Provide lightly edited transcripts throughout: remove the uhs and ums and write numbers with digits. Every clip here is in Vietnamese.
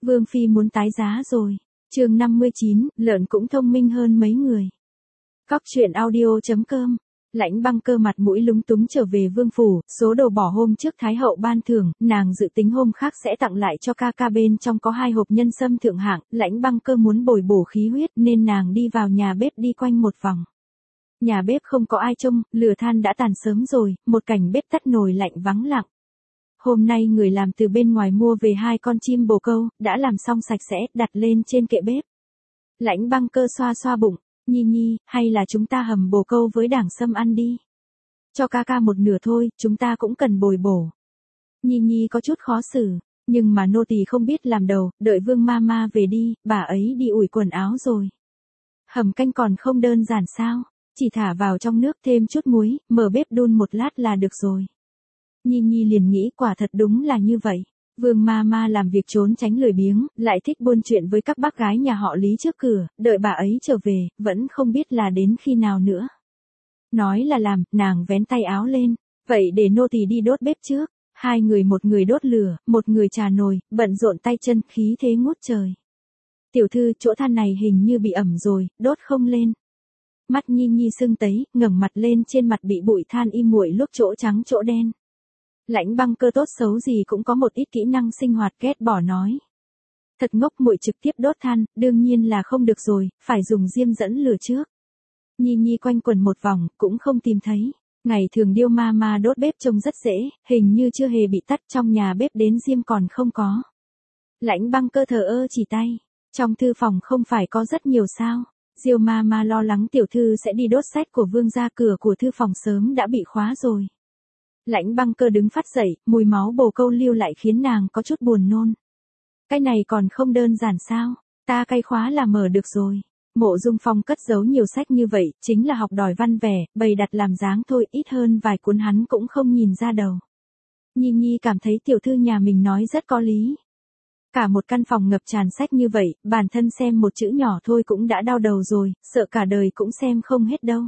Vương Phi muốn tái giá rồi. Chương 59, lợn cũng thông minh hơn mấy người. Cóc truyện audio.com. Lãnh Băng Cơ mặt mũi lúng túng trở về vương phủ, số đồ bỏ hôm trước Thái hậu ban thưởng, nàng dự tính hôm khác sẽ tặng lại cho ca ca, bên trong có 2 hộp nhân sâm thượng hạng. Lãnh Băng Cơ muốn bồi bổ khí huyết nên nàng đi vào nhà bếp đi quanh một vòng. Nhà bếp không có ai trông, lửa than đã tàn sớm rồi, một cảnh bếp tắt nồi lạnh vắng lặng. Hôm nay người làm từ bên ngoài mua về 2 con chim bồ câu, đã làm xong sạch sẽ, đặt lên trên kệ bếp. Lãnh Băng Cơ xoa xoa bụng, Nhi, hay là chúng ta hầm bồ câu với đảng sâm ăn đi. Cho ca ca một nửa thôi, chúng ta cũng cần bồi bổ. Nhi có chút khó xử, nhưng mà nô tỳ không biết làm đầu, đợi Vương Mama về đi, bà ấy đi ủi quần áo rồi. Hầm canh còn không đơn giản sao, chỉ thả vào trong nước thêm chút muối, mở bếp đun một lát là được rồi. Nhi liền nghĩ quả thật đúng là như vậy. Vương Mama làm việc trốn tránh lười biếng, lại thích buôn chuyện với các bác gái nhà họ Lý trước cửa, đợi bà ấy trở về, vẫn không biết là đến khi nào nữa. Nói là làm, nàng vén tay áo lên, vậy để nô tỳ đi đốt bếp trước. 2 người, một người đốt lửa, một người trà nồi, bận rộn tay chân, khí thế ngút trời. Tiểu thư, chỗ than này hình như bị ẩm rồi, đốt không lên. Mắt Nhi sưng tấy, ngẩng mặt lên, trên mặt bị bụi than im muội lúc chỗ trắng chỗ đen. Lãnh Băng Cơ tốt xấu gì cũng có một ít kỹ năng sinh hoạt, ghét bỏ nói. Thật ngốc, muội trực tiếp đốt than, đương nhiên là không được rồi, phải dùng diêm dẫn lửa trước. Nhi quanh quẩn một vòng, cũng không tìm thấy. Ngày thường Điêu Mama đốt bếp trông rất dễ, hình như chưa hề bị tắt, trong nhà bếp đến diêm còn không có. Lãnh Băng Cơ thờ ơ chỉ tay, trong thư phòng không phải có rất nhiều sao. Diêu Mama lo lắng tiểu thư sẽ đi đốt sách của vương gia, cửa của thư phòng sớm đã bị khóa rồi. Lãnh Băng Cơ đứng phát dậy, mùi máu bồ câu lưu lại khiến nàng có chút buồn nôn. Cái này còn không đơn giản sao, ta cay khóa là mở được rồi. Mộ Dung Phong cất giấu nhiều sách như vậy, chính là học đòi văn vẻ, bày đặt làm dáng thôi, ít hơn vài cuốn hắn cũng không nhìn ra đầu. Nhi cảm thấy tiểu thư nhà mình nói rất có lý. Cả một căn phòng ngập tràn sách như vậy, bản thân xem một chữ nhỏ thôi cũng đã đau đầu rồi, sợ cả đời cũng xem không hết đâu.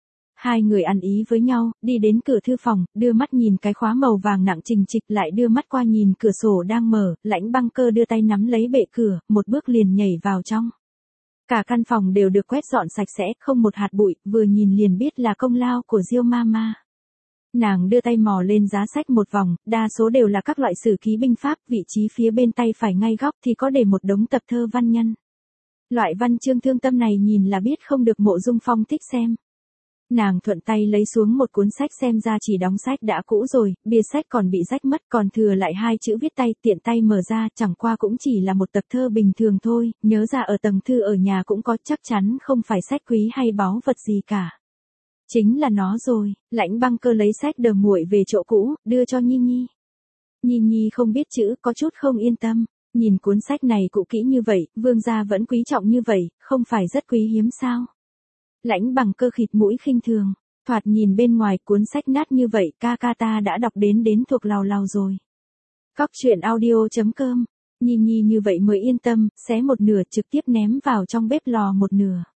2 người ăn ý với nhau, đi đến cửa thư phòng, đưa mắt nhìn cái khóa màu vàng nặng trình trịch, lại đưa mắt qua nhìn cửa sổ đang mở. Lãnh Băng Cơ đưa tay nắm lấy bệ cửa, một bước liền nhảy vào trong. Cả căn phòng đều được quét dọn sạch sẽ, không một hạt bụi, vừa nhìn liền biết là công lao của Diêu Mama. Nàng đưa tay mò lên giá sách một vòng, đa số đều là các loại sử ký binh pháp, vị trí phía bên tay phải ngay góc thì có để một đống tập thơ văn nhân. Loại văn chương thương tâm này nhìn là biết không được Mộ Dung Phong thích xem. Nàng thuận tay lấy xuống một cuốn sách, xem ra chỉ đóng sách đã cũ rồi, bìa sách còn bị rách mất, còn thừa lại 2 chữ viết tay, tiện tay mở ra, chẳng qua cũng chỉ là một tập thơ bình thường thôi, nhớ ra ở tầng thư ở nhà cũng có, chắc chắn không phải sách quý hay báu vật gì cả. Chính là nó rồi. Lãnh Băng Cơ lấy sách đờ muội về chỗ cũ, đưa cho Nhi. Nhi không biết chữ, có chút không yên tâm. Nhìn cuốn sách này cũ kỹ như vậy, vương gia vẫn quý trọng như vậy, không phải rất quý hiếm sao? Lãnh Băng Cơ khịt mũi khinh thường, thoạt nhìn bên ngoài cuốn sách nát như vậy, ca ta đã đọc đến thuộc lào rồi. Cóc truyện audio.com. Nhi như vậy mới yên tâm, xé một nửa trực tiếp ném vào trong bếp lò một nửa.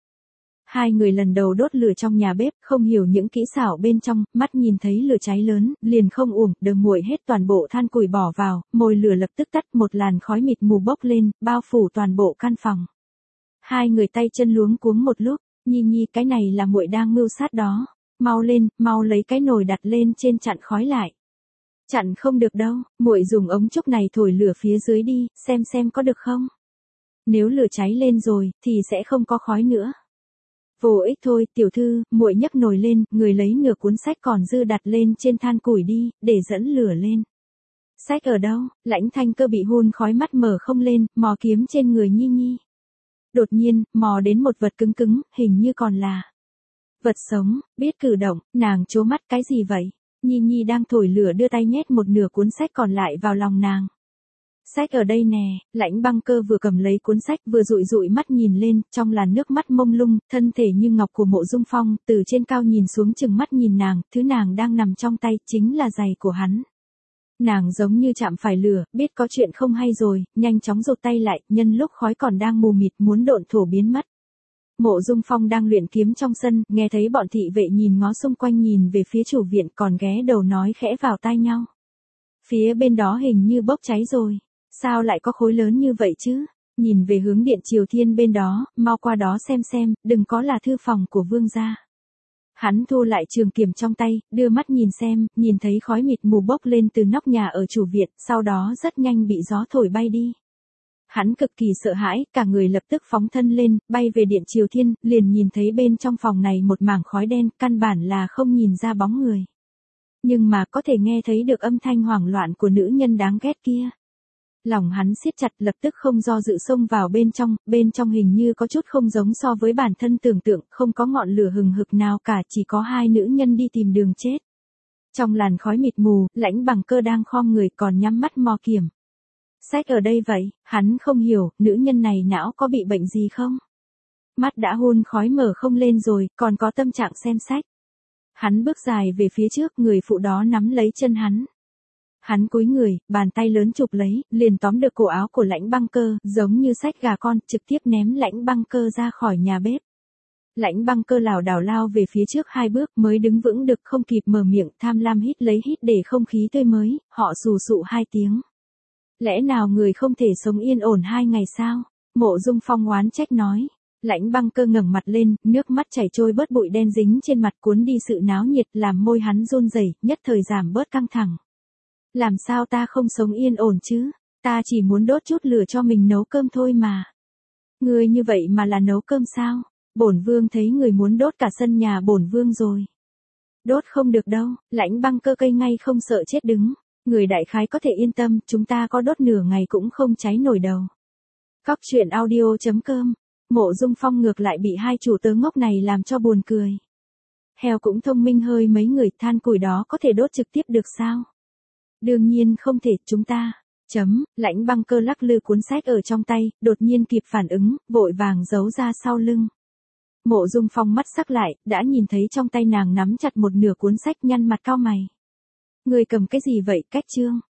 2 người lần đầu đốt lửa trong nhà bếp, không hiểu những kỹ xảo bên trong, mắt nhìn thấy lửa cháy lớn, liền không uổng, đờ muội hết toàn bộ than củi bỏ vào, mồi lửa lập tức tắt, một làn khói mịt mù bốc lên, bao phủ toàn bộ căn phòng. 2 người tay chân luống cuống một lúc. Nhi, cái này là muội đang mưu sát đó. Mau lên, mau lấy cái nồi đặt lên trên chặn khói lại. Chặn không được đâu, muội dùng ống trúc này thổi lửa phía dưới đi, xem có được không. Nếu lửa cháy lên rồi, thì sẽ không có khói nữa. Vô ích thôi, tiểu thư, muội nhấc nồi lên, người lấy nửa cuốn sách còn dư đặt lên trên than củi đi, để dẫn lửa lên. Sách ở đâu? Lãnh Thanh Cơ bị hun khói, mắt mở không lên, mò kiếm trên người Nhi. Đột nhiên, mò đến một vật cứng, hình như còn là vật sống, biết cử động, nàng trố mắt, cái gì vậy? Nhi đang thổi lửa đưa tay nhét một nửa cuốn sách còn lại vào lòng nàng. Sách ở đây nè. Lãnh Băng Cơ vừa cầm lấy cuốn sách vừa dụi mắt nhìn lên, trong làn nước mắt mông lung, thân thể như ngọc của Mộ Dung Phong, từ trên cao nhìn xuống chừng mắt nhìn nàng, thứ nàng đang nằm trong tay chính là giày của hắn. Nàng giống như chạm phải lửa, biết có chuyện không hay rồi, nhanh chóng rụt tay lại, nhân lúc khói còn đang mù mịt muốn độn thổ biến mất. Mộ Dung Phong đang luyện kiếm trong sân, nghe thấy bọn thị vệ nhìn ngó xung quanh nhìn về phía chủ viện, còn ghé đầu nói khẽ vào tai nhau. Phía bên đó hình như bốc cháy rồi. Sao lại có khối lớn như vậy chứ? Nhìn về hướng điện Triều Thiên bên đó, mau qua đó xem, đừng có là thư phòng của vương gia. Hắn thu lại trường kiếm trong tay, đưa mắt nhìn xem, nhìn thấy khói mịt mù bốc lên từ nóc nhà ở chủ viện, sau đó rất nhanh bị gió thổi bay đi. Hắn cực kỳ sợ hãi, cả người lập tức phóng thân lên, bay về điện Triều Thiên, liền nhìn thấy bên trong phòng này một mảng khói đen, căn bản là không nhìn ra bóng người. Nhưng mà có thể nghe thấy được âm thanh hoảng loạn của nữ nhân đáng ghét kia. Lòng hắn siết chặt, lập tức không do dự xông vào bên trong hình như có chút không giống so với bản thân tưởng tượng, không có ngọn lửa hừng hực nào cả, chỉ có hai nữ nhân đi tìm đường chết. Trong làn khói mịt mù, Lãnh Bằng Cơ đang khom người còn nhắm mắt mò kiếm. Sách ở đây vậy, hắn không hiểu, nữ nhân này não có bị bệnh gì không? Mắt đã hun khói mở không lên rồi, còn có tâm trạng xem sách. Hắn bước dài về phía trước, người phụ đó nắm lấy chân hắn. Hắn cúi người, bàn tay lớn chụp lấy, liền tóm được cổ áo của Lãnh Băng Cơ, giống như xách gà con, trực tiếp ném Lãnh Băng Cơ ra khỏi nhà bếp. Lãnh Băng Cơ lảo đảo lao về phía trước 2 bước mới đứng vững được, không kịp mở miệng, tham lam hít lấy hít để không khí tươi mới, họ sù sụ 2 tiếng. Lẽ nào người không thể sống yên ổn 2 ngày sao? Mộ Dung Phong oán trách nói. Lãnh Băng Cơ ngẩng mặt lên, nước mắt chảy trôi bớt bụi đen dính trên mặt cuốn đi sự náo nhiệt, làm môi hắn run rẩy, nhất thời giảm bớt căng thẳng. Làm sao ta không sống yên ổn chứ? Ta chỉ muốn đốt chút lửa cho mình nấu cơm thôi mà. Ngươi như vậy mà là nấu cơm sao? Bổn vương thấy người muốn đốt cả sân nhà bổn vương rồi. Đốt không được đâu, Lãnh Băng Cơ cây ngay không sợ chết đứng. Người đại khái có thể yên tâm, chúng ta có đốt nửa ngày cũng không cháy nổi đầu. Cóc truyện audio.com. Mộ Dung Phong ngược lại bị hai chủ tớ ngốc này làm cho buồn cười. Heo cũng thông minh hơi mấy người, than củi đó có thể đốt trực tiếp được sao? Đương nhiên không thể, chúng ta. Lãnh Băng Cơ lắc lư cuốn sách ở trong tay, đột nhiên kịp phản ứng, vội vàng giấu ra sau lưng. Mộ Dung Phong mắt sắc lại, đã nhìn thấy trong tay nàng nắm chặt một nửa cuốn sách, nhăn mặt cau mày. Người cầm cái gì vậy? Cách chương.